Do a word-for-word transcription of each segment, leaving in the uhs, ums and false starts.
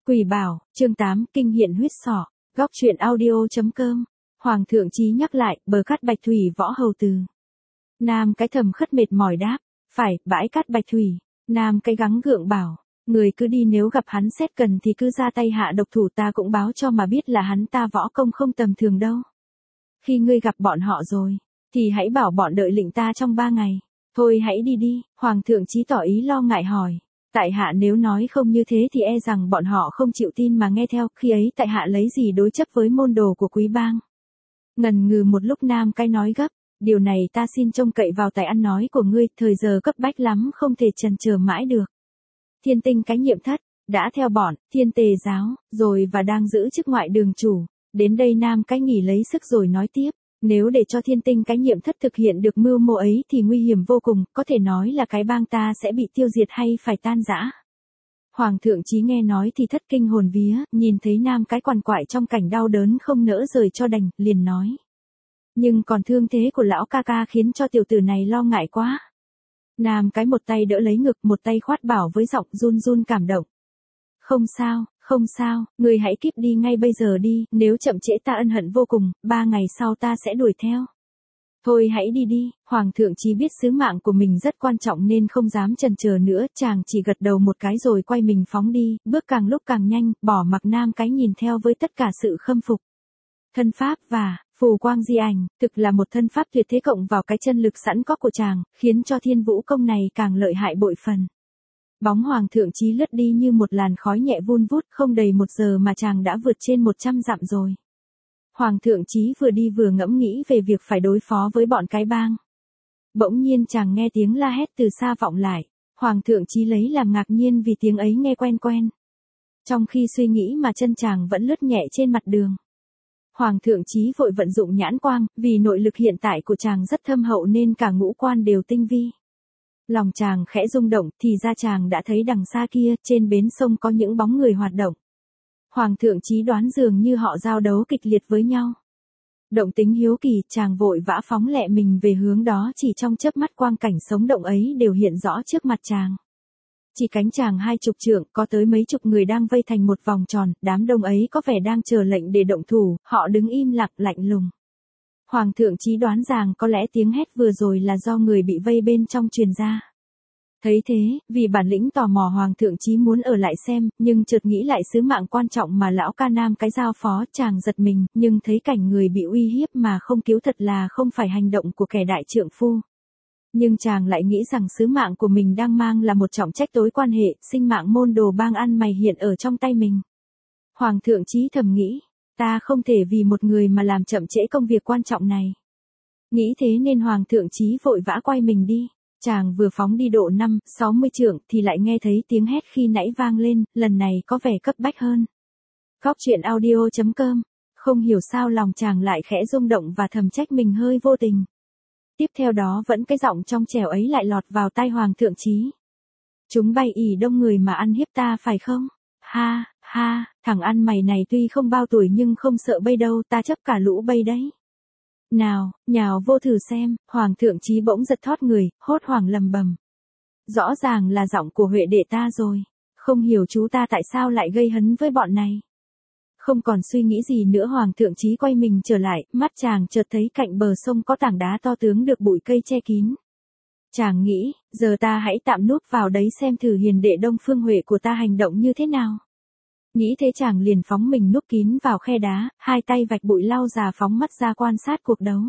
Quỷ Bảo, chương tám, kinh hiện huyết sọ, góc truyện audio.com. Hoàng thượng chí nhắc lại, bờ cát Bạch Thủy võ hầu từ. Nam cái thầm khất mệt mỏi đáp, phải, bãi cát Bạch Thủy. Nam cái gắng gượng bảo, người cứ đi, nếu gặp hắn xét cần thì cứ ra tay hạ độc thủ, ta cũng báo cho mà biết là hắn ta võ công không tầm thường đâu. Khi ngươi gặp bọn họ rồi, thì hãy bảo bọn đợi lệnh ta trong ba ngày. Thôi hãy đi đi. Hoàng thượng chí tỏ ý lo ngại hỏi. Tại hạ nếu nói không như thế thì e rằng bọn họ không chịu tin mà nghe theo, khi ấy tại hạ lấy gì đối chấp với môn đồ của quý bang. Ngần ngừ một lúc, Nam cái nói gấp, điều này ta xin trông cậy vào tài ăn nói của ngươi, thời giờ cấp bách lắm, không thể chần chờ mãi được. Thiên Tinh cái nhiệm thất, đã theo bọn Thiên Tề giáo, rồi và đang giữ chức ngoại đường chủ. Đến đây Nam cái nghỉ lấy sức rồi nói tiếp. Nếu để cho Thiên Tinh cái nhiệm thất thực hiện được mưu mô ấy thì nguy hiểm vô cùng, có thể nói là cái bang ta sẽ bị tiêu diệt hay phải tan rã. Hoàng thượng chí nghe nói thì thất kinh hồn vía, nhìn thấy Nam cái quằn quại trong cảnh đau đớn không nỡ rời cho đành, liền nói. Nhưng còn thương thế của lão ca ca khiến cho tiểu tử này lo ngại quá. Nam cái một tay đỡ lấy ngực, một tay khoát bảo với giọng run run cảm động. Không sao, không sao, người hãy kíp đi ngay bây giờ đi, nếu chậm trễ ta ân hận vô cùng, ba ngày sau ta sẽ đuổi theo. Thôi hãy đi đi. Hoàng thượng chí biết sứ mạng của mình rất quan trọng nên không dám chần chờ nữa, chàng chỉ gật đầu một cái rồi quay mình phóng đi, bước càng lúc càng nhanh, bỏ mặc Nam cái nhìn theo với tất cả sự khâm phục. Thân pháp và phù quang di ảnh, thực là một thân pháp tuyệt thế, cộng vào cái chân lực sẵn có của chàng, khiến cho thiên vũ công này càng lợi hại bội phần. Bóng Hoàng thượng chí lướt đi như một làn khói nhẹ vun vút, không đầy một giờ mà chàng đã vượt trên một trăm dặm rồi. Hoàng thượng chí vừa đi vừa ngẫm nghĩ về việc phải đối phó với bọn cái bang. Bỗng nhiên chàng nghe tiếng la hét từ xa vọng lại. Hoàng thượng chí lấy làm ngạc nhiên vì tiếng ấy nghe quen quen. Trong khi suy nghĩ mà chân chàng vẫn lướt nhẹ trên mặt đường. Hoàng thượng chí vội vận dụng nhãn quang, vì nội lực hiện tại của chàng rất thâm hậu nên cả ngũ quan đều tinh vi. Lòng chàng khẽ rung động, thì ra chàng đã thấy đằng xa kia, trên bến sông có những bóng người hoạt động. Hoàng thượng chí đoán dường như họ giao đấu kịch liệt với nhau. Động tính hiếu kỳ, chàng vội vã phóng lẹ mình về hướng đó, chỉ trong chớp mắt quang cảnh sống động ấy đều hiện rõ trước mặt chàng. Chỉ cánh chàng hai chục trượng, có tới mấy chục người đang vây thành một vòng tròn, đám đông ấy có vẻ đang chờ lệnh để động thủ, họ đứng im lặng lạnh lùng. Hoàng thượng chí đoán rằng có lẽ tiếng hét vừa rồi là do người bị vây bên trong truyền ra. Thấy thế, vì bản lĩnh tò mò, Hoàng thượng chí muốn ở lại xem, nhưng chợt nghĩ lại sứ mạng quan trọng mà lão ca Nam cái giao phó, chàng giật mình, nhưng thấy cảnh người bị uy hiếp mà không cứu thật là không phải hành động của kẻ đại trượng phu. Nhưng chàng lại nghĩ rằng sứ mạng của mình đang mang là một trọng trách tối quan hệ, sinh mạng môn đồ bang ăn mày hiện ở trong tay mình. Hoàng thượng chí thầm nghĩ, ta không thể vì một người mà làm chậm trễ công việc quan trọng này. Nghĩ thế nên Hoàng thượng chí vội vã quay mình đi. Chàng vừa phóng đi độ năm, sáu mươi trượng thì lại nghe thấy tiếng hét khi nãy vang lên, lần này có vẻ cấp bách hơn. Góc truyện audio.com. Không hiểu sao lòng chàng lại khẽ rung động và thầm trách mình hơi vô tình. Tiếp theo đó vẫn cái giọng trong trẻo ấy lại lọt vào tai Hoàng thượng chí. Chúng bày ỉ đông người mà ăn hiếp ta phải không? Ha, ha, thằng ăn mày này tuy không bao tuổi nhưng không sợ bây đâu, ta chấp cả lũ bây đấy. Nào, nhào vô thử xem. Hoàng thượng chí bỗng giật thót người, hốt hoảng lầm bầm. Rõ ràng là giọng của Huệ đệ ta rồi. Không hiểu chú ta tại sao lại gây hấn với bọn này. Không còn suy nghĩ gì nữa, Hoàng thượng chí quay mình trở lại, mắt chàng chợt thấy cạnh bờ sông có tảng đá to tướng được bụi cây che kín. Chàng nghĩ, giờ ta hãy tạm núp vào đấy xem thử hiền đệ Đông Phương Huệ của ta hành động như thế nào. Nghĩ thế chàng liền phóng mình núp kín vào khe đá, hai tay vạch bụi lau già phóng mắt ra quan sát cuộc đấu.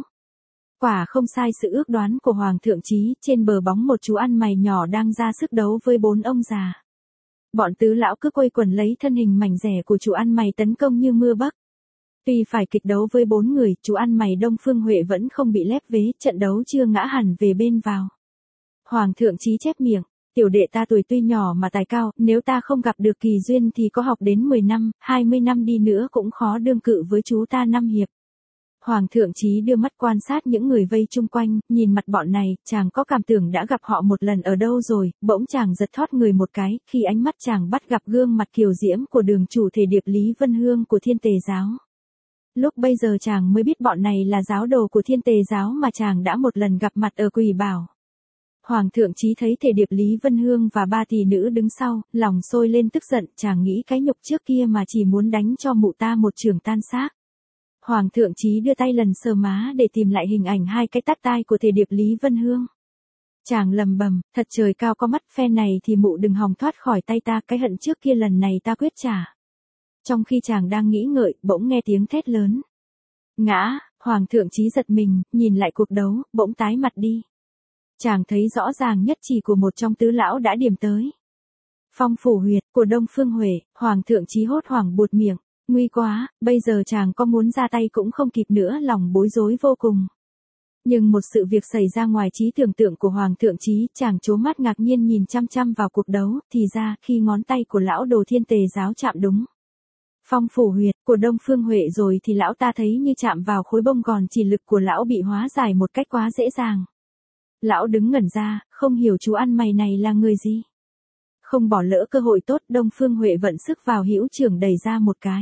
Quả không sai sự ước đoán của Hoàng thượng chí, trên bờ bóng một chú ăn mày nhỏ đang ra sức đấu với bốn ông già. Bọn tứ lão cứ quây quần lấy thân hình mảnh rẻ của chú ăn mày tấn công như mưa bắc. Tuy phải kịch đấu với bốn người, chú ăn mày Đông Phương Huệ vẫn không bị lép vế, trận đấu chưa ngã hẳn về bên vào. Hoàng thượng chí chép miệng. Tiểu đệ ta tuổi tuy nhỏ mà tài cao, nếu ta không gặp được kỳ duyên thì có học đến mười năm, hai mươi năm đi nữa cũng khó đương cự với chú ta năm hiệp. Hoàng thượng chí đưa mắt quan sát những người vây chung quanh, nhìn mặt bọn này, chàng có cảm tưởng đã gặp họ một lần ở đâu rồi, bỗng chàng giật thót người một cái, khi ánh mắt chàng bắt gặp gương mặt kiều diễm của đường chủ thể điệp Lý Vân Hương của Thiên Tề giáo. Lúc bây giờ chàng mới biết bọn này là giáo đồ của Thiên Tề giáo mà chàng đã một lần gặp mặt ở Quỷ Bảo. Hoàng thượng chí thấy thể điệp Lý Vân Hương và ba tỷ nữ đứng sau, lòng sôi lên tức giận, chàng nghĩ cái nhục trước kia mà chỉ muốn đánh cho mụ ta một trường tan xác. Hoàng thượng chí đưa tay lần sờ má để tìm lại hình ảnh hai cái tát tai của thể điệp Lý Vân Hương. Chàng lầm bầm, thật trời cao có mắt, phe này thì mụ đừng hòng thoát khỏi tay ta, cái hận trước kia lần này ta quyết trả. Trong khi chàng đang nghĩ ngợi, bỗng nghe tiếng thét lớn. Ngã, Hoàng thượng chí giật mình, nhìn lại cuộc đấu, bỗng tái mặt đi. Chàng thấy rõ ràng nhất chỉ của một trong tứ lão đã điểm tới. Phong phủ huyệt của Đông Phương Huệ. Hoàng thượng chí hốt hoảng buột miệng, nguy quá, bây giờ chàng có muốn ra tay cũng không kịp nữa, lòng bối rối vô cùng. Nhưng một sự việc xảy ra ngoài trí tưởng tượng của Hoàng thượng chí, chàng trố mắt ngạc nhiên nhìn chăm chăm vào cuộc đấu, thì ra khi ngón tay của lão đồ thiên tề giáo chạm đúng phong phủ huyệt của Đông Phương Huệ rồi thì lão ta thấy như chạm vào khối bông gòn, chỉ lực của lão bị hóa giải một cách quá dễ dàng. Lão đứng ngẩn ra, không hiểu chú ăn mày này là người gì. Không bỏ lỡ cơ hội tốt, Đông Phương Huệ vận sức vào hữu trưởng đẩy ra một cái.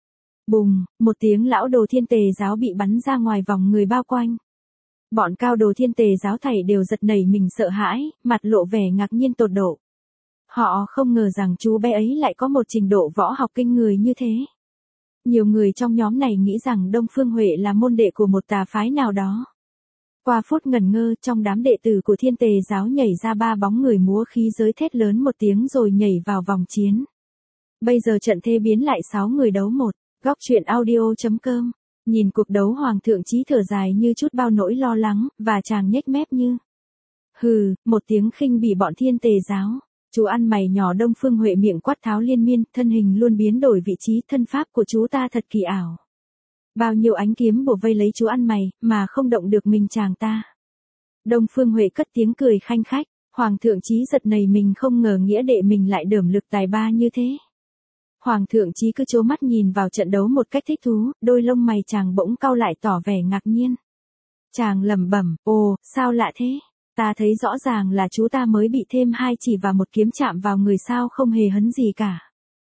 Bùng, một tiếng, lão đồ thiên tề giáo bị bắn ra ngoài vòng người bao quanh. Bọn cao đồ thiên tề giáo thảy đều giật nảy mình sợ hãi, mặt lộ vẻ ngạc nhiên tột độ. Họ không ngờ rằng chú bé ấy lại có một trình độ võ học kinh người như thế. Nhiều người trong nhóm này nghĩ rằng Đông Phương Huệ là môn đệ của một tà phái nào đó. Qua phút ngẩn ngơ, trong đám đệ tử của thiên tề giáo nhảy ra ba bóng người múa khí giới, thét lớn một tiếng rồi nhảy vào vòng chiến. Bây giờ trận thế biến lại sáu người đấu một. Góc truyện audio chấm com. Nhìn cuộc đấu, Hoàng thượng chí thở dài như chút bao nỗi lo lắng, và chàng nhếch mép như hừ, một tiếng khinh bỉ bọn thiên tề giáo. Chú ăn mày nhỏ. Đông Phương Huệ miệng quát tháo liên miên, thân hình luôn biến đổi vị trí, thân pháp của chú ta thật kỳ ảo. Bao nhiêu ánh kiếm bủa vây lấy chú ăn mày, mà không động được mình chàng ta. Đông Phương Huệ cất tiếng cười khanh khách, Hoàng thượng chí giật nảy mình, không ngờ nghĩa đệ mình lại đởm lực tài ba như thế. Hoàng thượng chí cứ trố mắt nhìn vào trận đấu một cách thích thú, đôi lông mày chàng bỗng cau lại tỏ vẻ ngạc nhiên. Chàng lẩm bẩm, ồ, sao lạ thế? Ta thấy rõ ràng là chú ta mới bị thêm hai chỉ và một kiếm chạm vào người, sao không hề hấn gì cả.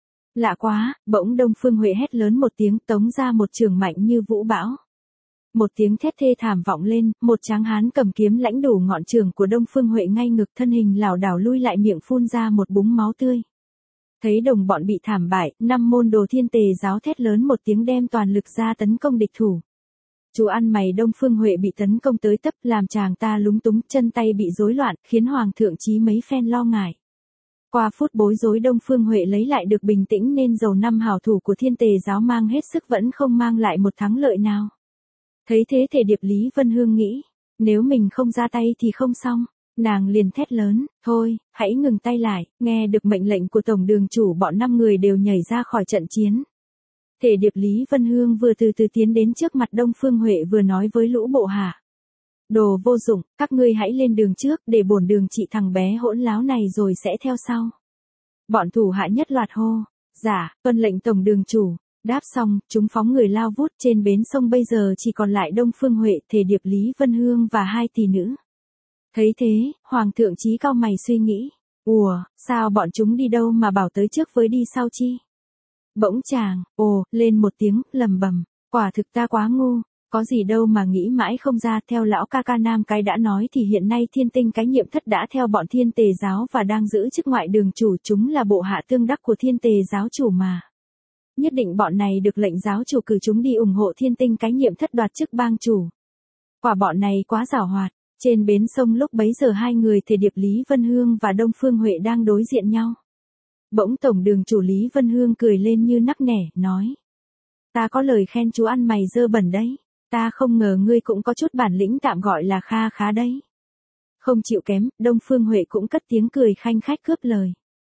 Lạ quá. Bỗng Đông Phương Huệ hét lớn một tiếng, tống ra một chưởng mạnh như vũ bão. Một tiếng thét thê thảm vọng lên, một tráng hán cầm kiếm lãnh đủ ngọn chưởng của Đông Phương Huệ ngay ngực, thân hình lảo đảo lui lại, miệng phun ra một búng máu tươi. Thấy đồng bọn bị thảm bại, năm môn đồ thiên tề giáo thét lớn một tiếng, đem toàn lực ra tấn công địch thủ. Chú ăn mày Đông Phương Huệ bị tấn công tới tấp, làm chàng ta lúng túng, chân tay bị rối loạn, khiến Hoàng thượng chí mấy phen lo ngại. Qua phút bối rối, Đông Phương Huệ lấy lại được bình tĩnh, nên dầu năm hảo thủ của thiên tề giáo mang hết sức vẫn không mang lại một thắng lợi nào. Thấy thế, thể điệp Lý Vân Hương nghĩ, nếu mình không ra tay thì không xong. Nàng liền thét lớn, thôi, hãy ngừng tay lại. Nghe được mệnh lệnh của tổng đường chủ, bọn năm người đều nhảy ra khỏi trận chiến. Thể điệp Lý Vân Hương vừa từ từ tiến đến trước mặt Đông Phương Huệ, vừa nói với lũ bộ hạ. Đồ vô dụng, các ngươi hãy lên đường trước, để bổn đường trị thằng bé hỗn láo này rồi sẽ theo sau. Bọn thủ hạ nhất loạt hô, dạ, tuân lệnh tổng đường chủ. Đáp xong, chúng phóng người lao vút. Trên bến sông bây giờ chỉ còn lại Đông Phương Huệ, thể điệp Lý Vân Hương và hai tỷ nữ. Thấy thế, Hoàng thượng chí cau mày suy nghĩ, ùa, sao bọn chúng đi đâu mà bảo tới trước với đi sau chi? Bỗng chàng, ồ, lên một tiếng, lầm bầm, quả thực ta quá ngu, có gì đâu mà nghĩ mãi không ra. Theo lão ca ca Nam cái đã nói thì hiện nay thiên tinh cái nhiệm thất đã theo bọn thiên tề giáo và đang giữ chức ngoại đường chủ, chúng là bộ hạ tương đắc của thiên tề giáo chủ mà. Nhất định bọn này được lệnh giáo chủ cử chúng đi ủng hộ thiên tinh cái nhiệm thất đoạt chức bang chủ. Quả bọn này quá giảo hoạt. Trên bến sông lúc bấy giờ, hai người thể điệp Lý Vân Hương và Đông Phương Huệ đang đối diện nhau. Bỗng tổng đường chủ Lý Vân Hương cười lên như nắc nẻ, nói. Ta có lời khen chú ăn mày dơ bẩn đấy. Ta không ngờ ngươi cũng có chút bản lĩnh, tạm gọi là kha khá đấy. Không chịu kém, Đông Phương Huệ cũng cất tiếng cười khanh khách cướp lời.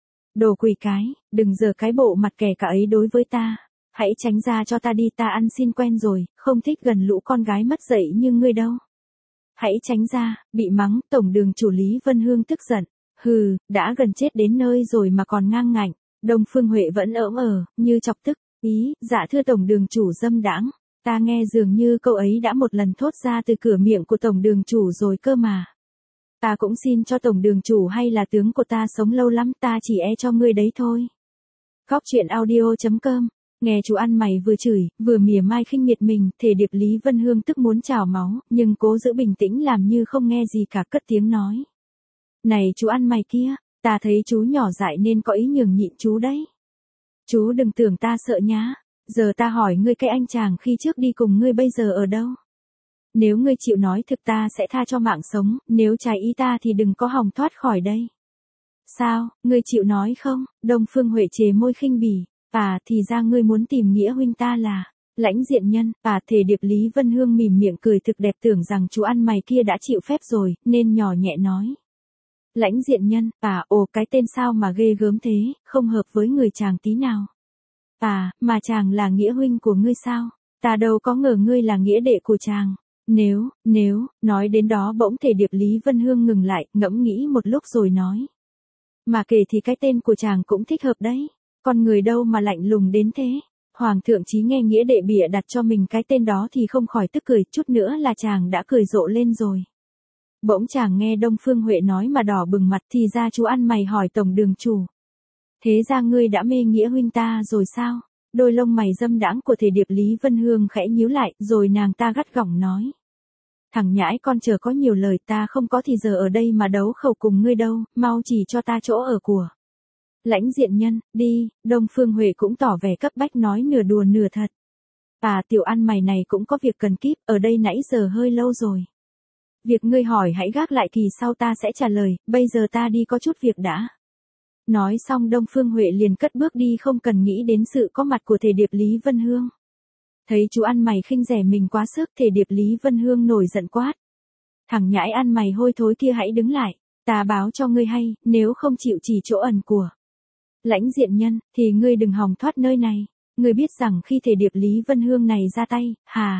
Đồ quỷ cái, đừng giở cái bộ mặt kẻ cả ấy đối với ta. Hãy tránh ra cho ta đi, ta ăn xin quen rồi, không thích gần lũ con gái mất dạy như ngươi đâu. Hãy tránh ra. Bị mắng, tổng đường chủ Lý Vân Hương tức giận. Hừ, đã gần chết đến nơi rồi mà còn ngang ngạnh. Đông Phương Huệ vẫn ỡm ờ, như chọc tức. Ý, dạ thưa tổng đường chủ dâm đãng, ta nghe dường như câu ấy đã một lần thốt ra từ cửa miệng của tổng đường chủ rồi cơ mà. Ta cũng xin cho tổng đường chủ hay là tướng của ta sống lâu lắm, ta chỉ e cho ngươi đấy thôi. Góc truyện audio chấm com. Nghe chú ăn mày vừa chửi, vừa mỉa mai khinh miệt mình, thể điệp Lý Vân Hương tức muốn trào máu, nhưng cố giữ bình tĩnh làm như không nghe gì cả, cất tiếng nói. Này chú ăn mày kia, ta thấy chú nhỏ dại nên có ý nhường nhịn chú đấy. Chú đừng tưởng ta sợ nhá, giờ ta hỏi ngươi cái anh chàng khi trước đi cùng ngươi bây giờ ở đâu? Nếu ngươi chịu nói thực ta sẽ tha cho mạng sống, nếu trái ý ta thì đừng có hòng thoát khỏi đây. Sao, ngươi chịu nói không? Đông Phương Huệ chề môi khinh bỉ, à thì ra ngươi muốn tìm Nghĩa huynh ta là Lãnh Diện Nhân, à thể điệp Lý Vân Hương mỉm miệng cười thực đẹp tưởng rằng chú ăn mày kia đã chịu phép rồi, nên nhỏ nhẹ nói. Lãnh Diện Nhân, à ồ cái tên sao mà ghê gớm thế, không hợp với người chàng tí nào. À, mà chàng là Nghĩa huynh của ngươi sao? Ta đâu có ngờ ngươi là nghĩa đệ của chàng. Nếu, nếu, nói đến đó bỗng thể điệp Lý Vân Hương ngừng lại, ngẫm nghĩ một lúc rồi nói. Mà kể thì cái tên của chàng cũng thích hợp đấy, con người đâu mà lạnh lùng đến thế. Hoàng thượng chí nghe nghĩa đệ bịa đặt cho mình cái tên đó thì không khỏi tức cười, chút nữa là chàng đã cười rộ lên rồi. Bỗng chàng nghe Đông Phương Huệ nói mà đỏ bừng mặt, thì ra chú ăn mày hỏi tổng đường chủ. Thế ra ngươi đã mê Nghĩa huynh ta rồi sao? Đôi lông mày dâm đãng của thể điệp Lý Vân Hương khẽ nhíu lại, rồi nàng ta gắt gỏng nói. Thằng nhãi con chờ có nhiều lời, ta không có thì giờ ở đây mà đấu khẩu cùng ngươi đâu, mau chỉ cho ta chỗ ở của Lãnh Diện Nhân, đi. Đông Phương Huệ cũng tỏ vẻ cấp bách nói nửa đùa nửa thật. À tiểu ăn mày này cũng có việc cần kíp, ở đây nãy giờ hơi lâu rồi. Việc ngươi hỏi hãy gác lại kỳ sau ta sẽ trả lời, bây giờ ta đi có chút việc đã. Nói xong Đông Phương Huệ liền cất bước đi không cần nghĩ đến sự có mặt của thể điệp Lý Vân Hương. Thấy chú ăn mày khinh rẻ mình quá sức, thể điệp Lý Vân Hương nổi giận quát. Thằng nhãi ăn mày hôi thối kia hãy đứng lại, ta báo cho ngươi hay, nếu không chịu chỉ chỗ ẩn của Lãnh Diện Nhân, thì ngươi đừng hòng thoát nơi này. Ngươi biết rằng khi thể điệp Lý Vân Hương này ra tay, hà,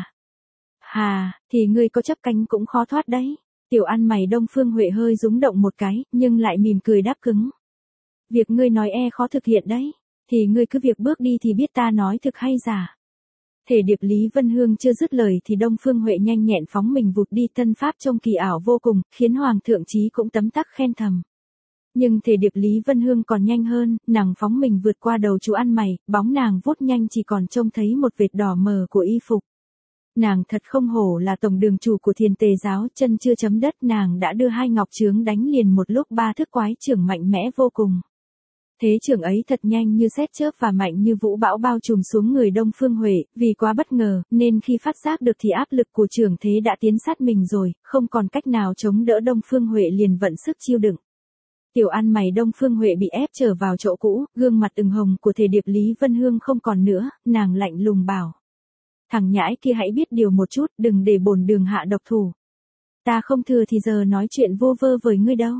hà, thì ngươi có chấp cánh cũng khó thoát đấy. Tiểu ăn mày Đông Phương Huệ hơi rúng động một cái, nhưng lại mỉm cười đáp cứng. Việc ngươi nói e khó thực hiện đấy, thì ngươi cứ việc bước đi thì biết ta nói thực hay giả. Thể điệp Lý Vân Hương chưa dứt lời thì Đông Phương Huệ nhanh nhẹn phóng mình vụt đi, thân pháp trông kỳ ảo vô cùng, khiến Hoàng thượng chí cũng tấm tắc khen thầm. Nhưng thể điệp Lý Vân Hương còn nhanh hơn, nàng phóng mình vượt qua đầu chú ăn mày, bóng nàng vút nhanh chỉ còn trông thấy một vệt đỏ mờ của y phục. Nàng thật không hổ là tổng đường chủ của Thiền Tề giáo, chân chưa chấm đất nàng đã đưa hai ngọc chướng đánh liền một lúc ba thức quái chưởng mạnh mẽ vô cùng. Thế chưởng ấy thật nhanh như sét chớp và mạnh như vũ bão bao trùm xuống người Đông Phương Huệ, vì quá bất ngờ, nên khi phát giác được thì áp lực của chưởng thế đã tiến sát mình rồi, không còn cách nào chống đỡ Đông Phương Huệ liền vận sức chiêu đựng. Tiểu ăn mày Đông Phương Huệ bị ép trở vào chỗ cũ, gương mặt ửng hồng của thể điệp Lý Vân Hương không còn nữa, nàng lạnh lùng bảo. Thằng nhãi kia hãy biết điều một chút, đừng để bổn đường hạ độc thủ. Ta không thừa thì giờ nói chuyện vô vơ với ngươi đâu.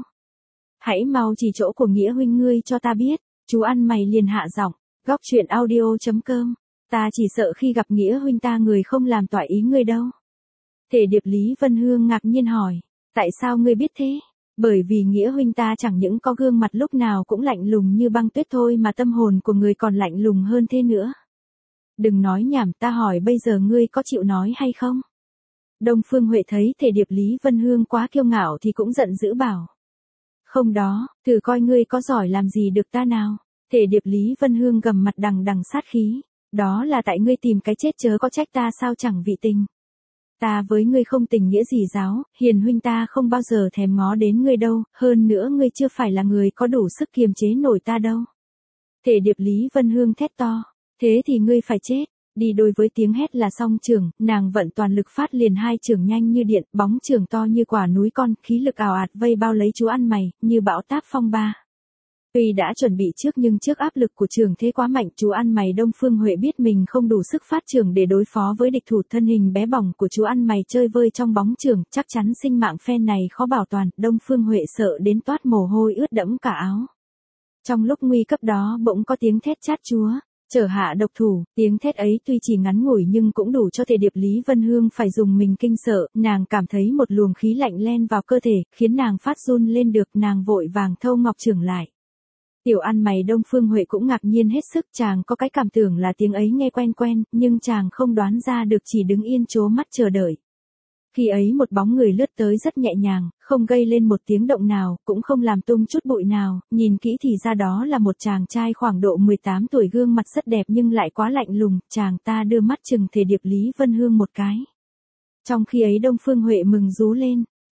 Hãy mau chỉ chỗ của Nghĩa huynh ngươi cho ta biết. Chú ăn mày liền hạ giọng. Góc truyện audio chấm com. Ta chỉ sợ khi gặp Nghĩa huynh ta người không làm tỏi ý ngươi đâu. Thể điệp Lý Vân Hương ngạc nhiên hỏi. Tại sao ngươi biết thế? Bởi vì Nghĩa huynh ta chẳng những có gương mặt lúc nào cũng lạnh lùng như băng tuyết thôi mà tâm hồn của người còn lạnh lùng hơn thế nữa. Đừng nói nhảm, ta hỏi bây giờ ngươi có chịu nói hay không? Đông Phương Huệ thấy thể điệp Lý Vân Hương quá kiêu ngạo thì cũng giận dữ bảo. Không đó, thử coi ngươi có giỏi làm gì được ta nào. Thể điệp Lý Vân Hương gầm mặt đằng đằng sát khí. Đó là tại ngươi tìm cái chết chớ có trách ta sao chẳng vị tình. Ta với ngươi không tình nghĩa gì giáo, hiền huynh ta không bao giờ thèm ngó đến ngươi đâu, hơn nữa ngươi chưa phải là người có đủ sức kiềm chế nổi ta đâu. Thể điệp Lý Vân Hương thét to. Thế thì ngươi phải chết. Đi đôi với tiếng hét là song chưởng, nàng vận toàn lực phát liền hai chưởng nhanh như điện, bóng chưởng to như quả núi con, khí lực ào ạt vây bao lấy chú ăn mày, như bão táp phong ba. Tuy đã chuẩn bị trước nhưng trước áp lực của chưởng thế quá mạnh, chú ăn mày Đông Phương Huệ biết mình không đủ sức phát chưởng để đối phó với địch thủ, thân hình bé bỏng của chú ăn mày chơi vơi trong bóng chưởng, chắc chắn sinh mạng phen này khó bảo toàn, Đông Phương Huệ sợ đến toát mồ hôi ướt đẫm cả áo. Trong lúc nguy cấp đó bỗng có tiếng thét chát chúa. Trở hạ độc thủ, tiếng thét ấy tuy chỉ ngắn ngủi nhưng cũng đủ cho thể điệp Lý Vân Hương phải dùng mình kinh sợ, nàng cảm thấy một luồng khí lạnh len vào cơ thể, khiến nàng phát run lên được, nàng vội vàng thâu ngọc chưởng lại. Tiểu ăn mày Đông Phương Huệ cũng ngạc nhiên hết sức, chàng có cái cảm tưởng là tiếng ấy nghe quen quen, nhưng chàng không đoán ra được, chỉ đứng yên trố mắt chờ đợi. Khi ấy một bóng người lướt tới rất nhẹ nhàng, không gây lên một tiếng động nào, cũng không làm tung chút bụi nào, nhìn kỹ thì ra đó là một chàng trai khoảng độ mười tám tuổi, gương mặt rất đẹp nhưng lại quá lạnh lùng, chàng ta đưa mắt chừng thể điệp Lý Vân Hương một cái. Trong khi ấy Đông Phương Huệ mừng rú lên,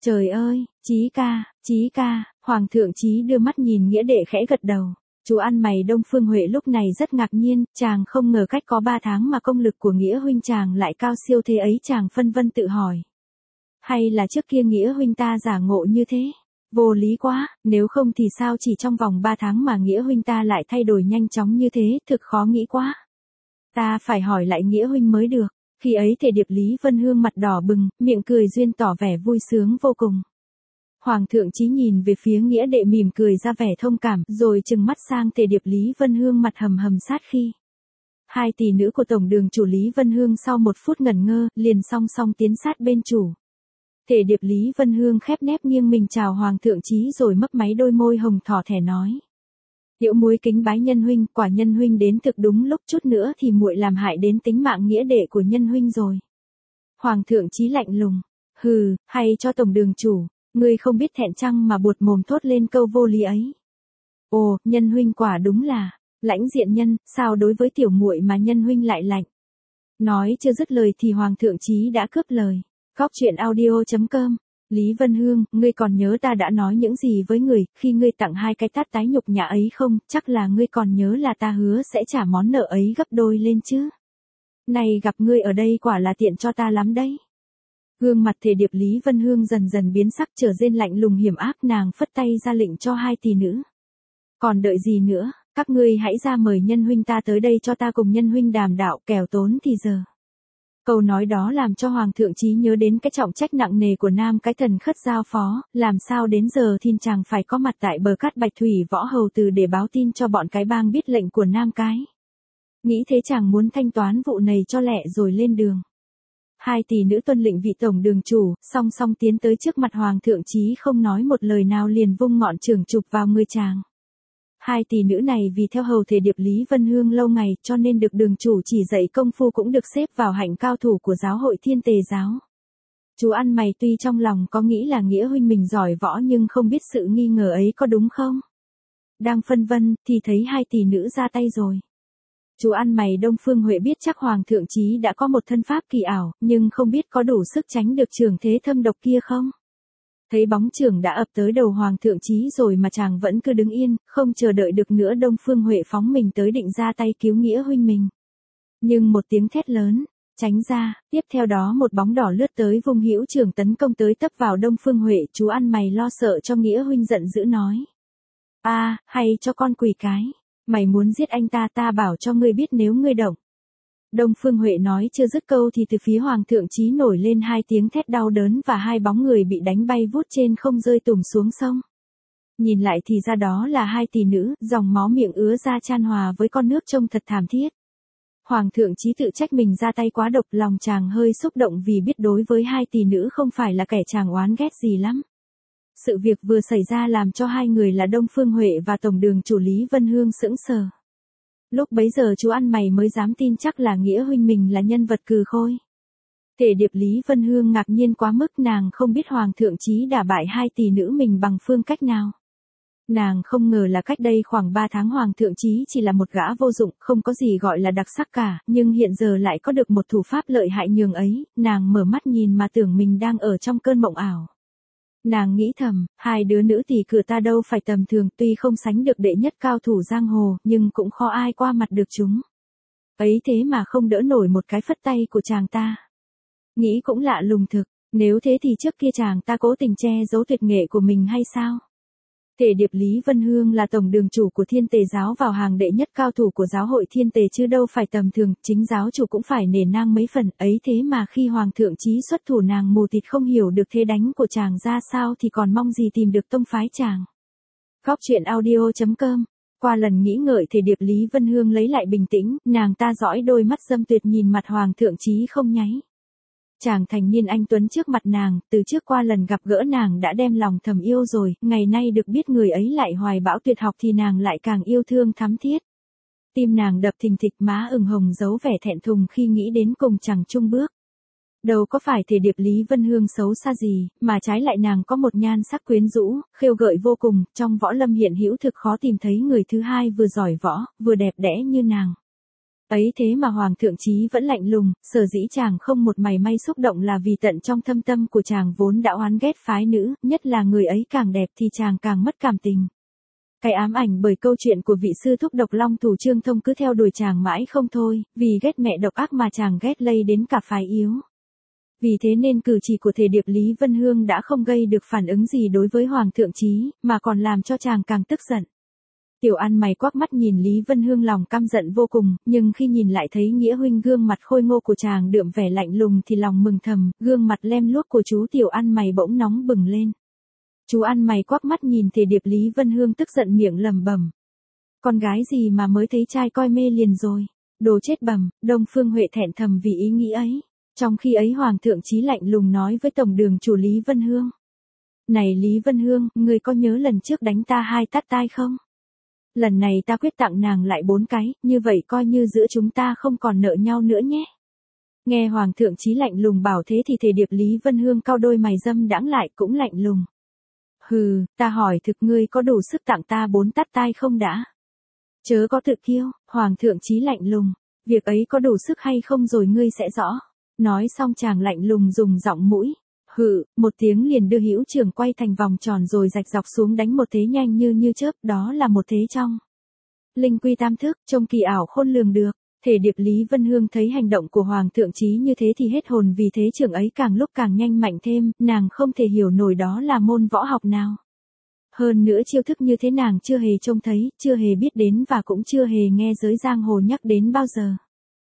Trời ơi, Chí ca, Chí ca, Hoàng thượng Chí đưa mắt nhìn nghĩa đệ khẽ gật đầu. Chú ăn mày Đông Phương Huệ lúc này rất ngạc nhiên, chàng không ngờ cách có ba tháng mà công lực của nghĩa huynh chàng lại cao siêu thế ấy, chàng phân vân tự hỏi. Hay là trước kia nghĩa huynh ta giả ngộ như thế? Vô lý quá, nếu không thì sao chỉ trong vòng ba tháng mà nghĩa huynh ta lại thay đổi nhanh chóng như thế, thực khó nghĩ quá. Ta phải hỏi lại nghĩa huynh mới được. Khi ấy Thể Điệp Lý Vân Hương mặt đỏ bừng, miệng cười duyên tỏ vẻ vui sướng vô cùng. Hoàng thượng Chí nhìn về phía nghĩa đệ mỉm cười ra vẻ thông cảm, rồi trừng mắt sang Thể Điệp Lý Vân Hương mặt hầm hầm sát khi. Hai tỷ nữ của tổng đường chủ Lý Vân Hương sau một phút ngẩn ngơ, liền song song tiến sát bên chủ. Thể Điệp Lý Vân Hương khép nép nghiêng mình chào Hoàng thượng Chí rồi mấp máy đôi môi hồng thỏ thẻ nói. Liễu muối kính bái nhân huynh, quả nhân huynh đến thực đúng lúc, chút nữa thì muội làm hại đến tính mạng nghĩa đệ của nhân huynh rồi. Hoàng thượng Chí lạnh lùng, hừ, hay cho tổng đường chủ, ngươi không biết thẹn chăng mà buột mồm thốt lên câu vô lý ấy. Ồ, nhân huynh quả đúng là lãnh diện nhân, sao đối với tiểu muội mà nhân huynh lại lạnh. Nói chưa dứt lời thì Hoàng thượng Chí đã cướp lời. Góc truyện audio chấm com. Lý Vân Hương, ngươi còn nhớ ta đã nói những gì với người, khi ngươi tặng hai cái tát tái nhục nhã ấy không, chắc là ngươi còn nhớ là ta hứa sẽ trả món nợ ấy gấp đôi lên chứ. Này gặp ngươi ở đây quả là tiện cho ta lắm đấy. Gương mặt Thể Điệp Lý Vân Hương dần dần biến sắc trở nên lạnh lùng hiểm ác, nàng phất tay ra lệnh cho hai tỷ nữ. Còn đợi gì nữa, các ngươi hãy ra mời nhân huynh ta tới đây cho ta cùng nhân huynh đàm đạo, kẻo tốn thì giờ. Câu nói đó làm cho Hoàng thượng Chí nhớ đến cái trọng trách nặng nề của Nam cái thần khất giao phó, làm sao đến giờ thiên chàng phải có mặt tại bờ cát Bạch Thủy Võ Hầu Từ để báo tin cho bọn cái bang biết lệnh của Nam cái. Nghĩ thế chàng muốn thanh toán vụ này cho lẹ rồi lên đường. Hai tỷ nữ tuân lệnh vị tổng đường chủ, song song tiến tới trước mặt Hoàng thượng Chí không nói một lời nào liền vung ngọn chưởng chụp vào người chàng. Hai tỷ nữ này vì theo hầu Thể Điệp Lý Vân Hương lâu ngày cho nên được đường chủ chỉ dạy công phu cũng được xếp vào hạnh cao thủ của giáo hội Thiên Tề giáo. Chú ăn mày tuy trong lòng có nghĩ là nghĩa huynh mình giỏi võ nhưng không biết sự nghi ngờ ấy có đúng không. Đang phân vân thì thấy hai tỷ nữ ra tay rồi. Chú ăn mày Đông Phương Huệ biết chắc Hoàng thượng Chí đã có một thân pháp kỳ ảo, nhưng không biết có đủ sức tránh được trường thế thâm độc kia không. Thấy bóng chưởng đã ập tới đầu Hoàng thượng Chí rồi mà chàng vẫn cứ đứng yên, không chờ đợi được nữa, Đông Phương Huệ phóng mình tới định ra tay cứu nghĩa huynh mình. Nhưng một tiếng thét lớn, tránh ra, tiếp theo đó một bóng đỏ lướt tới vung hữu chưởng tấn công tới tấp vào Đông Phương Huệ. Chú ăn mày lo sợ cho nghĩa huynh giận dữ nói. A, à, hay cho con quỷ cái, mày muốn giết anh ta, ta bảo cho ngươi biết nếu ngươi động. Đông Phương Huệ nói chưa dứt câu thì từ phía Hoàng thượng Chí nổi lên hai tiếng thét đau đớn và hai bóng người bị đánh bay vút trên không rơi tùm xuống sông. Nhìn lại thì ra đó là hai tỷ nữ, dòng máu miệng ứa ra chan hòa với con nước trông thật thảm thiết. Hoàng thượng Chí tự trách mình ra tay quá độc, lòng chàng hơi xúc động vì biết đối với hai tỷ nữ không phải là kẻ chàng oán ghét gì lắm. Sự việc vừa xảy ra làm cho hai người là Đông Phương Huệ và tổng đường chủ Lý Vân Hương sững sờ. Lúc bấy giờ chú ăn mày mới dám tin chắc là nghĩa huynh mình là nhân vật cừ khôi. Thể Điệp Lý Vân Hương ngạc nhiên quá mức, nàng không biết Hoàng thượng Chí đả bại hai tỷ nữ mình bằng phương cách nào. Nàng không ngờ là cách đây khoảng ba tháng Hoàng thượng Chí chỉ là một gã vô dụng, không có gì gọi là đặc sắc cả, nhưng hiện giờ lại có được một thủ pháp lợi hại nhường ấy, nàng mở mắt nhìn mà tưởng mình đang ở trong cơn mộng ảo. Nàng nghĩ thầm, hai đứa nữ tỷ cửa ta đâu phải tầm thường, tuy không sánh được đệ nhất cao thủ giang hồ, nhưng cũng khó ai qua mặt được chúng. Ấy thế mà không đỡ nổi một cái phất tay của chàng ta. Nghĩ cũng lạ lùng thực, nếu thế thì trước kia chàng ta cố tình che giấu tuyệt nghệ của mình hay sao? Thể Điệp Lý Vân Hương là tổng đường chủ của Thiên Tề giáo, vào hàng đệ nhất cao thủ của giáo hội Thiên Tề chứ đâu phải tầm thường, chính giáo chủ cũng phải nể nang mấy phần, ấy thế mà khi Hoàng thượng Chí xuất thủ nàng mù tịt không hiểu được thế đánh của chàng ra sao thì còn mong gì tìm được tông phái chàng. Góc truyện audio chấm com. Qua lần nghĩ ngợi Thể Điệp Lý Vân Hương lấy lại bình tĩnh, nàng ta dõi đôi mắt dâm tuyệt nhìn mặt Hoàng thượng Chí không nháy. Chàng thành niên anh tuấn trước mặt nàng, từ trước qua lần gặp gỡ nàng đã đem lòng thầm yêu rồi, ngày nay được biết người ấy lại hoài bão tuyệt học thì nàng lại càng yêu thương thắm thiết. Tim nàng đập thình thịch, má ửng hồng giấu vẻ thẹn thùng khi nghĩ đến cùng chàng chung bước. Đâu có phải Thể Điệp Lý Vân Hương xấu xa gì, mà trái lại nàng có một nhan sắc quyến rũ, khêu gợi vô cùng, trong võ lâm hiện hữu thực khó tìm thấy người thứ hai vừa giỏi võ, vừa đẹp đẽ như nàng. Ấy thế mà Hoàng thượng Chí vẫn lạnh lùng, sở dĩ chàng không một mảy may xúc động là vì tận trong thâm tâm của chàng vốn đã oán ghét phái nữ, nhất là người ấy càng đẹp thì chàng càng mất cảm tình. Cái ám ảnh bởi câu chuyện của vị sư thúc độc long thủ Trương Thông cứ theo đuổi chàng mãi không thôi, vì ghét mẹ độc ác mà chàng ghét lây đến cả phái yếu. Vì thế nên cử chỉ của thể điệp Lý Vân Hương đã không gây được phản ứng gì đối với Hoàng thượng Chí, mà còn làm cho chàng càng tức giận. Tiểu An mày quắc mắt nhìn Lý Vân Hương lòng căm giận vô cùng, nhưng khi nhìn lại thấy Nghĩa huynh gương mặt khôi ngô của chàng đượm vẻ lạnh lùng thì lòng mừng thầm, gương mặt lem luốc của chú Tiểu An mày bỗng nóng bừng lên. Chú An mày quắc mắt nhìn thể điệp Lý Vân Hương tức giận miệng lẩm bẩm. Con gái gì mà mới thấy trai coi mê liền rồi, đồ chết bẩm, Đông Phương Huệ thẹn thầm vì ý nghĩ ấy. Trong khi ấy Hoàng thượng Chí lạnh lùng nói với tổng đường chủ Lý Vân Hương. Này Lý Vân Hương, người có nhớ lần trước đánh ta hai tát tai không? Lần này ta quyết tặng nàng lại bốn cái, như vậy coi như giữa chúng ta không còn nợ nhau nữa nhé. Nghe Hoàng thượng Chí lạnh lùng bảo thế thì thể điệp Lý Vân Hương cau đôi mày dâm đãng lại cũng lạnh lùng. Hừ, ta hỏi thực ngươi có đủ sức tặng ta bốn tát tai không đã? Chớ có tự kiêu, Hoàng thượng Chí lạnh lùng. Việc ấy có đủ sức hay không rồi ngươi sẽ rõ. Nói xong chàng lạnh lùng dùng giọng mũi. Hự, một tiếng liền đưa hữu trưởng quay thành vòng tròn rồi rạch dọc xuống đánh một thế nhanh như như chớp, đó là một thế trong. Linh quy tam thức, trông kỳ ảo khôn lường được. Thể điệp Lý Vân Hương thấy hành động của Hoàng thượng Chí như thế thì hết hồn vì thế trưởng ấy càng lúc càng nhanh mạnh thêm, nàng không thể hiểu nổi đó là môn võ học nào. Hơn nữa chiêu thức như thế nàng chưa hề trông thấy, chưa hề biết đến và cũng chưa hề nghe giới giang hồ nhắc đến bao giờ.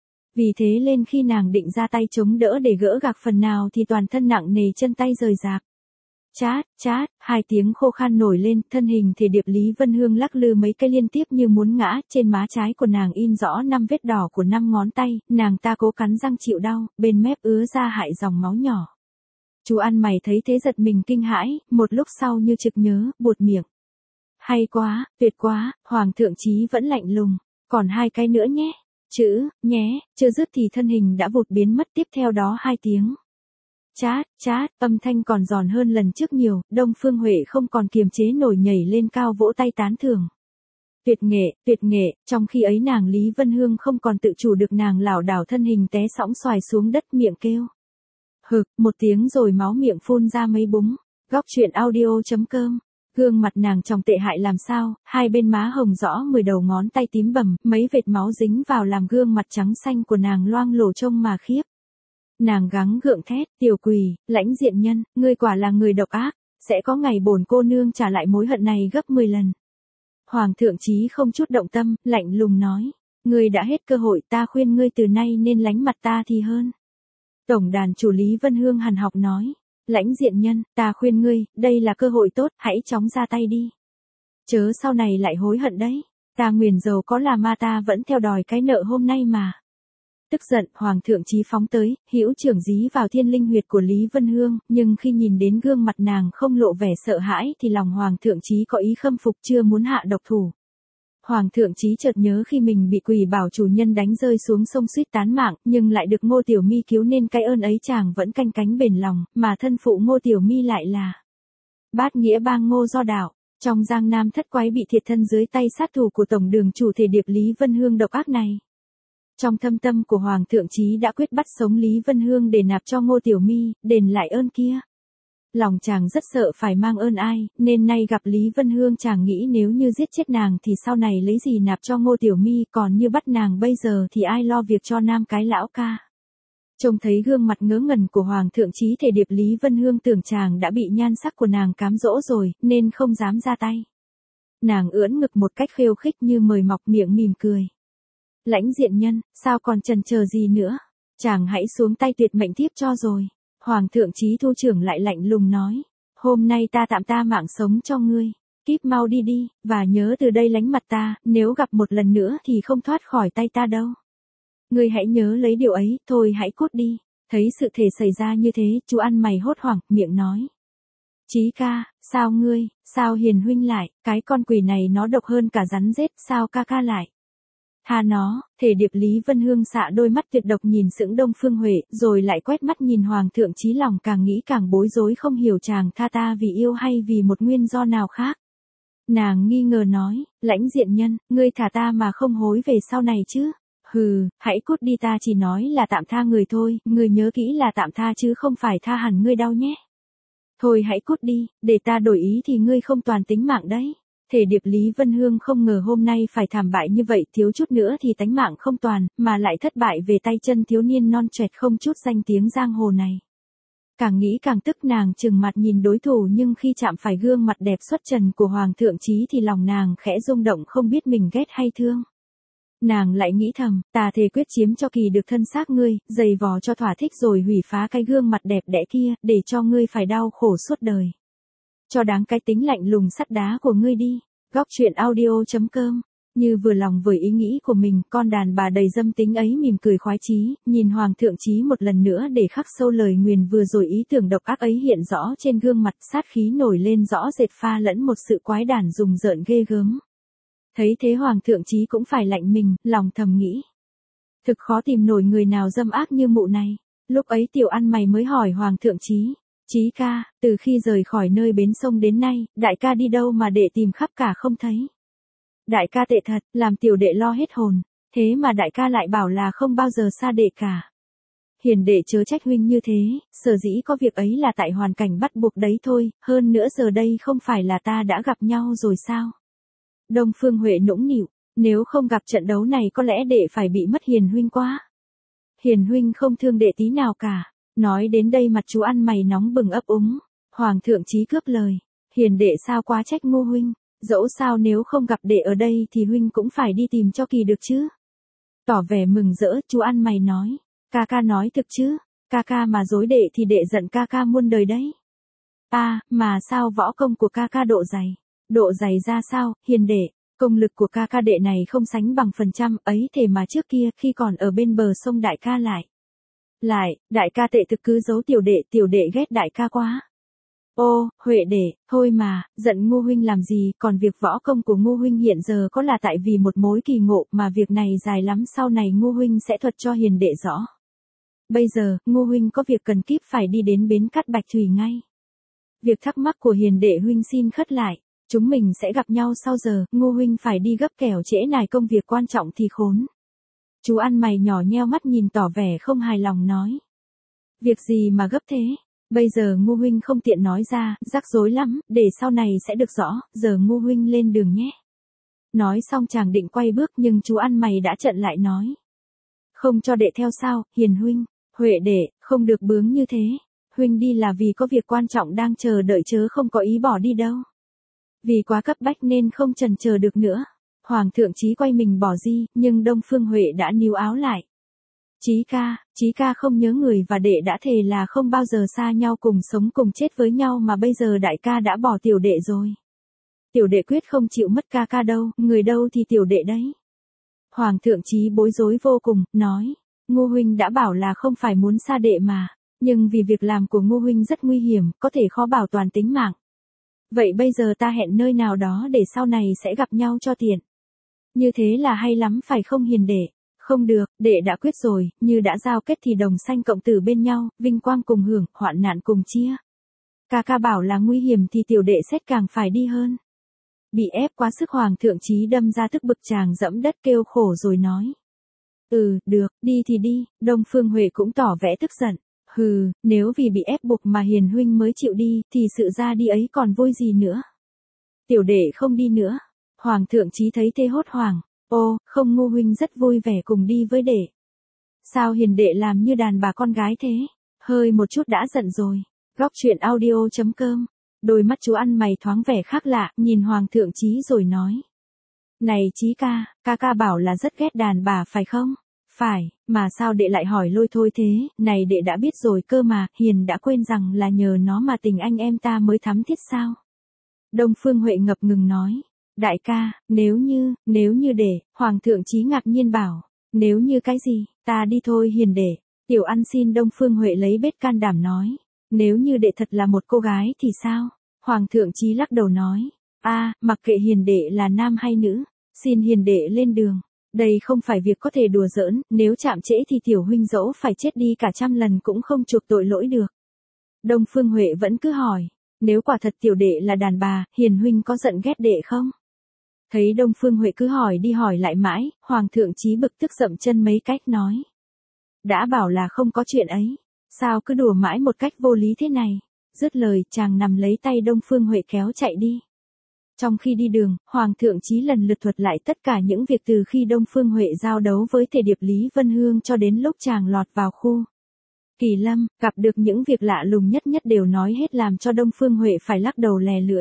Vì thế lên khi nàng định ra tay chống đỡ để gỡ gạc phần nào thì toàn thân nặng nề chân tay rời rạc. Chát, chát, hai tiếng khô khan nổi lên, thân hình thể điệp Lý Vân Hương lắc lư mấy cái liên tiếp như muốn ngã, trên má trái của nàng in rõ năm vết đỏ của năm ngón tay, nàng ta cố cắn răng chịu đau, bên mép ứa ra hại dòng máu nhỏ. Chú ăn mày thấy thế giật mình kinh hãi, một lúc sau như trực nhớ, buột miệng. Hay quá, tuyệt quá, Hoàng thượng Chí vẫn lạnh lùng, còn hai cái nữa nhé. Chữ, nhé, chưa dứt thì thân hình đã vụt biến mất tiếp theo đó hai tiếng. Chát, chát, âm thanh còn giòn hơn lần trước nhiều, Đông Phương Huệ không còn kiềm chế nổi nhảy lên cao vỗ tay tán thưởng. Tuyệt nghệ, tuyệt nghệ, trong khi ấy nàng Lý Vân Hương không còn tự chủ được nàng lảo đảo thân hình té sõng xoài xuống đất miệng kêu. Hực, một tiếng rồi máu miệng phun ra mấy búng. Góc truyện audio chấm com. Gương mặt nàng trông tệ hại làm sao, hai bên má hồng rõ mười đầu ngón tay tím bầm, mấy vệt máu dính vào làm gương mặt trắng xanh của nàng loang lổ trông mà khiếp. Nàng gắng gượng thét, tiểu quỷ, lãnh diện nhân, ngươi quả là người độc ác, sẽ có ngày bổn cô nương trả lại mối hận này gấp mười lần. Hoàng thượng Chí không chút động tâm, lạnh lùng nói, ngươi đã hết cơ hội, ta khuyên ngươi từ nay nên lánh mặt ta thì hơn. Tổng đàn chủ Lý Vân Hương hằn học nói. Lãnh diện nhân, ta khuyên ngươi, đây là cơ hội tốt, hãy chóng ra tay đi. Chớ sau này lại hối hận đấy. Ta nguyền giàu có là ma ta vẫn theo đòi cái nợ hôm nay mà. Tức giận, Hoàng thượng Chí phóng tới, hữu trưởng dí vào thiên linh huyệt của Lý Vân Hương, nhưng khi nhìn đến gương mặt nàng không lộ vẻ sợ hãi thì lòng Hoàng thượng Chí có ý khâm phục chưa muốn hạ độc thủ. Hoàng thượng Chí chợt nhớ khi mình bị quỷ bảo chủ nhân đánh rơi xuống sông suýt tán mạng, nhưng lại được Ngô Tiểu Mi cứu nên cái ơn ấy chàng vẫn canh cánh bền lòng, mà thân phụ Ngô Tiểu Mi lại là Bát Nghĩa Bang Ngô Do Đạo. Trong Giang Nam thất quái bị thiệt thân dưới tay sát thủ của tổng đường chủ thể điệp Lý Vân Hương độc ác này. Trong thâm tâm của Hoàng thượng Chí đã quyết bắt sống Lý Vân Hương để nạp cho Ngô Tiểu Mi, đền lại ơn kia. Lòng chàng rất sợ phải mang ơn ai, nên nay gặp Lý Vân Hương chàng nghĩ nếu như giết chết nàng thì sau này lấy gì nạp cho Ngô Tiểu Mi, còn như bắt nàng bây giờ thì ai lo việc cho nam cái lão ca. Trông thấy gương mặt ngớ ngẩn của Hoàng thượng Chí thể điệp Lý Vân Hương tưởng chàng đã bị nhan sắc của nàng cám dỗ rồi, nên không dám ra tay. Nàng ưỡn ngực một cách khiêu khích như mời mọc miệng mỉm cười. Lãnh diện nhân, sao còn chần chờ gì nữa? Chàng hãy xuống tay tuyệt mệnh tiếp cho rồi. Hoàng thượng Chí thu trưởng lại lạnh lùng nói. Hôm nay ta tạm ta mạng sống cho ngươi. Kíp mau đi đi, và nhớ từ đây lánh mặt ta, nếu gặp một lần nữa thì không thoát khỏi tay ta đâu. Ngươi hãy nhớ lấy điều ấy, thôi hãy cút đi. Thấy sự thể xảy ra như thế, chú ăn mày hốt hoảng, miệng nói. Chí ca, sao ngươi, sao Hiền huynh lại, cái con quỷ này nó độc hơn cả rắn rết, sao ca ca lại. Tha nó, thể điệp Lý Vân Hương xạ đôi mắt tuyệt độc nhìn sững Đông Phương Huệ, rồi lại quét mắt nhìn Hoàng thượng Chí lòng càng nghĩ càng bối rối không hiểu chàng tha ta vì yêu hay vì một nguyên do nào khác. Nàng nghi ngờ nói, lãnh diện nhân, ngươi thả ta mà không hối về sau này chứ. Hừ, hãy cút đi, ta chỉ nói là tạm tha người thôi, người nhớ kỹ là tạm tha chứ không phải tha hẳn ngươi đau nhé. Thôi hãy cút đi, để ta đổi ý thì ngươi không toàn tính mạng đấy. Thể điệp Lý Vân Hương không ngờ hôm nay phải thảm bại như vậy, thiếu chút nữa thì tánh mạng không toàn, mà lại thất bại về tay chân thiếu niên non trẻ không chút danh tiếng giang hồ này. Càng nghĩ càng tức, nàng trừng mặt nhìn đối thủ, nhưng khi chạm phải gương mặt đẹp xuất trần của Hoàng thượng Chí thì lòng nàng khẽ rung động, không biết mình ghét hay thương. Nàng lại nghĩ thầm, ta thề quyết chiếm cho kỳ được thân xác ngươi, giày vò cho thỏa thích rồi hủy phá cái gương mặt đẹp đẽ kia, để cho ngươi phải đau khổ suốt đời. Cho đáng cái tính lạnh lùng sắt đá của ngươi đi. Góc truyện audio chấm com. Như vừa lòng với ý nghĩ của mình, con đàn bà đầy dâm tính ấy mỉm cười khoái chí, nhìn Hoàng thượng Chí một lần nữa để khắc sâu lời nguyền vừa rồi. Ý tưởng độc ác ấy hiện rõ trên gương mặt, sát khí nổi lên rõ rệt pha lẫn một sự quái đản rùng rợn ghê gớm. Thấy thế Hoàng thượng Chí cũng phải lạnh mình, lòng thầm nghĩ. Thực khó tìm nổi người nào dâm ác như mụ này. Lúc ấy Tiểu Ăn Mày mới hỏi Hoàng thượng Chí. Chí ca, từ khi rời khỏi nơi bến sông đến nay, đại ca đi đâu mà đệ tìm khắp cả không thấy. Đại ca tệ thật, làm tiểu đệ lo hết hồn, thế mà đại ca lại bảo là không bao giờ xa đệ cả. Hiền đệ chớ trách huynh như thế, sở dĩ có việc ấy là tại hoàn cảnh bắt buộc đấy thôi, hơn nữa giờ đây không phải là ta đã gặp nhau rồi sao? Đông Phương Huệ nũng nịu, nếu không gặp trận đấu này có lẽ đệ phải bị mất Hiền huynh quá. Hiền huynh không thương đệ tí nào cả. Nói đến đây mặt chú Ăn Mày nóng bừng ấp úng. Hoàng thượng Chí cướp lời. Hiền đệ sao quá trách Ngô huynh. Dẫu sao nếu không gặp đệ ở đây thì huynh cũng phải đi tìm cho kỳ được chứ. Tỏ vẻ mừng rỡ, chú Ăn Mày nói. Ca ca nói thực chứ. Ca ca mà dối đệ thì đệ giận ca ca muôn đời đấy. À, mà sao võ công của ca ca độ dày? Độ dày ra sao, hiền đệ? Công lực của ca ca đệ này không sánh bằng phần trăm ấy, thế mà trước kia khi còn ở bên bờ sông đại ca lại. Lại, đại ca tệ thực cứ giấu tiểu đệ, tiểu đệ ghét đại ca quá. Ô, Huệ đệ, thôi mà, giận Ngô huynh làm gì, còn việc võ công của Ngô huynh hiện giờ có là tại vì một mối kỳ ngộ, mà việc này dài lắm, sau này Ngô huynh sẽ thuật cho hiền đệ rõ. Bây giờ, Ngô huynh có việc cần kíp phải đi đến bến cát Bạch Thủy ngay. Việc thắc mắc của hiền đệ huynh xin khất lại, chúng mình sẽ gặp nhau sau giờ, Ngô huynh phải đi gấp kẻo trễ nải công việc quan trọng thì khốn. Chú Ăn Mày nhỏ nheo mắt nhìn tỏ vẻ không hài lòng nói. Việc gì mà gấp thế? Bây giờ Ngô huynh không tiện nói ra, rắc rối lắm, để sau này sẽ được rõ, giờ Ngô huynh lên đường nhé. Nói xong chàng định quay bước nhưng chú Ăn Mày đã chặn lại nói. Không cho đệ theo sao, Hiền huynh, Huệ đệ, không được bướng như thế. Huynh đi là vì có việc quan trọng đang chờ đợi chớ không có ý bỏ đi đâu. Vì quá cấp bách nên không chần chờ được nữa. Hoàng thượng Chí quay mình bỏ đi, nhưng Đông Phương Huệ đã níu áo lại. Chí ca, Chí ca không nhớ người và đệ đã thề là không bao giờ xa nhau, cùng sống cùng chết với nhau, mà bây giờ đại ca đã bỏ tiểu đệ rồi. Tiểu đệ quyết không chịu mất ca ca đâu, người đâu thì tiểu đệ đấy. Hoàng thượng Chí bối rối vô cùng, nói, Ngô huynh đã bảo là không phải muốn xa đệ mà, nhưng vì việc làm của Ngô huynh rất nguy hiểm, có thể khó bảo toàn tính mạng. Vậy bây giờ ta hẹn nơi nào đó để sau này sẽ gặp nhau cho tiện. Như thế là hay lắm phải không hiền đệ? Không được, đệ đã quyết rồi, như đã giao kết thì đồng sanh cộng tử bên nhau, vinh quang cùng hưởng, hoạn nạn cùng chia. Ca ca bảo là nguy hiểm thì tiểu đệ xét càng phải đi hơn. Bị ép quá sức Hoàng thượng Chí đâm ra tức bực, chàng dẫm đất kêu khổ rồi nói. Ừ, được, đi thì đi. Đông Phương Huệ cũng tỏ vẻ tức giận. Hừ, nếu vì bị ép buộc mà hiền huynh mới chịu đi, thì sự ra đi ấy còn vui gì nữa. Tiểu đệ không đi nữa. Hoàng thượng Chí thấy thế hốt hoảng. Ô, không, Ngô huynh rất vui vẻ cùng đi với đệ. Sao hiền đệ làm như đàn bà con gái thế? Hơi một chút đã giận rồi. Góc truyện audio chấm com. Đôi mắt chú Ăn Mày thoáng vẻ khác lạ, nhìn Hoàng thượng Chí rồi nói. Này Chí ca, ca ca bảo là rất ghét đàn bà phải không? Phải, mà sao đệ lại hỏi lôi thôi thế, này đệ đã biết rồi cơ mà, hiền đã quên rằng là nhờ nó mà tình anh em ta mới thắm thiết sao? Đông Phương Huệ ngập ngừng nói. Đại ca, nếu như, nếu như để, Hoàng thượng Chí ngạc nhiên bảo, nếu như cái gì, ta đi thôi hiền đệ. Tiểu Ăn xin. Đông Phương Huệ lấy bết can đảm nói, nếu như đệ thật là một cô gái thì sao? Hoàng thượng Chí lắc đầu nói, a, à, mặc kệ hiền đệ là nam hay nữ, xin hiền đệ lên đường. Đây không phải việc có thể đùa giỡn, nếu chạm trễ thì tiểu huynh dẫu phải chết đi cả trăm lần cũng không chuộc tội lỗi được. Đông Phương Huệ vẫn cứ hỏi, nếu quả thật tiểu đệ là đàn bà, hiền huynh có giận ghét đệ không? Thấy Đông Phương Huệ cứ hỏi đi hỏi lại mãi, Hoàng thượng Chí bực tức dậm chân mấy cách nói. Đã bảo là không có chuyện ấy, sao cứ đùa mãi một cách vô lý thế này. Dứt lời chàng nằm lấy tay Đông Phương Huệ kéo chạy đi. Trong khi đi đường, Hoàng thượng Chí lần lượt thuật lại tất cả những việc từ khi Đông Phương Huệ giao đấu với Tề Điệp Lý Vân Hương cho đến lúc chàng lọt vào khu Kỳ Lâm, gặp được những việc lạ lùng nhất nhất đều nói hết làm cho Đông Phương Huệ phải lắc đầu lè lưỡi.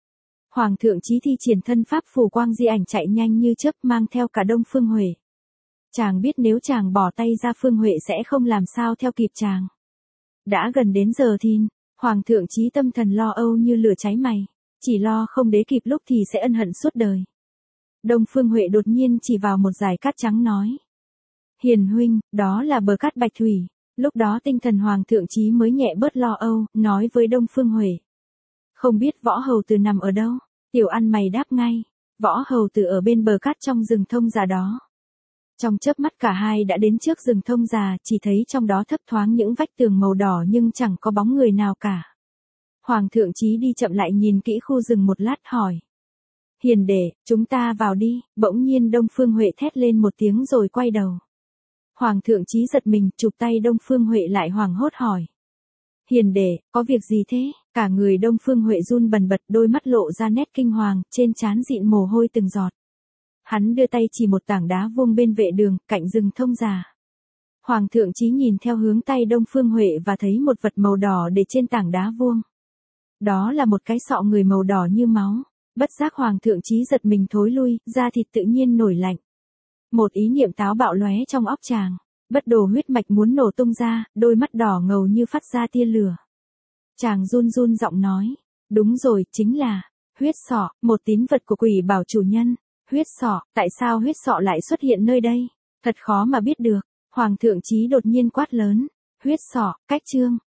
Hoàng thượng Chí thi triển thân pháp phù quang di ảnh chạy nhanh như chớp mang theo cả Đông Phương Huệ. Chàng biết nếu chàng bỏ tay ra Phương Huệ sẽ không làm sao theo kịp chàng. Đã gần đến giờ thìn, Hoàng thượng Chí tâm thần lo âu như lửa cháy mày, chỉ lo không đế kịp lúc thì sẽ ân hận suốt đời. Đông Phương Huệ đột nhiên chỉ vào một dải cát trắng nói. Hiền huynh, đó là bờ cát Bạch Thủy. Lúc đó tinh thần Hoàng thượng Chí mới nhẹ bớt lo âu, nói với Đông Phương Huệ. Không biết Võ Hầu Tử nằm ở đâu? Tiểu ăn mày đáp ngay. Võ Hầu Tử ở bên bờ cát trong rừng thông già đó. Trong chớp mắt cả hai đã đến trước rừng thông già, chỉ thấy trong đó thấp thoáng những vách tường màu đỏ nhưng chẳng có bóng người nào cả. Hoàng thượng Chí đi chậm lại nhìn kỹ khu rừng một lát hỏi. Hiền đệ, chúng ta vào đi. Bỗng nhiên Đông Phương Huệ thét lên một tiếng rồi quay đầu. Hoàng thượng Chí giật mình, chụp tay Đông Phương Huệ lại hoảng hốt hỏi. Hiền đệ, có việc gì thế? Cả người Đông Phương Huệ run bần bật, đôi mắt lộ ra nét kinh hoàng, trên trán dịn mồ hôi từng giọt. Hắn đưa tay chỉ một tảng đá vuông bên vệ đường, cạnh rừng thông già. Hoàng thượng Chí nhìn theo hướng tay Đông Phương Huệ và thấy một vật màu đỏ để trên tảng đá vuông. Đó là một cái sọ người màu đỏ như máu. Bất giác Hoàng thượng Chí giật mình thối lui, da thịt tự nhiên nổi lạnh. Một ý niệm táo bạo lóe trong óc chàng. Bất đồ huyết mạch muốn nổ tung ra, đôi mắt đỏ ngầu như phát ra tia lửa. Chàng run run giọng nói. Đúng rồi, chính là huyết sọ, một tín vật của Quỷ Bảo chủ nhân. Huyết sọ, tại sao huyết sọ lại xuất hiện nơi đây? Thật khó mà biết được. Hoàng thượng Chí đột nhiên quát lớn. Huyết sọ, cách chương.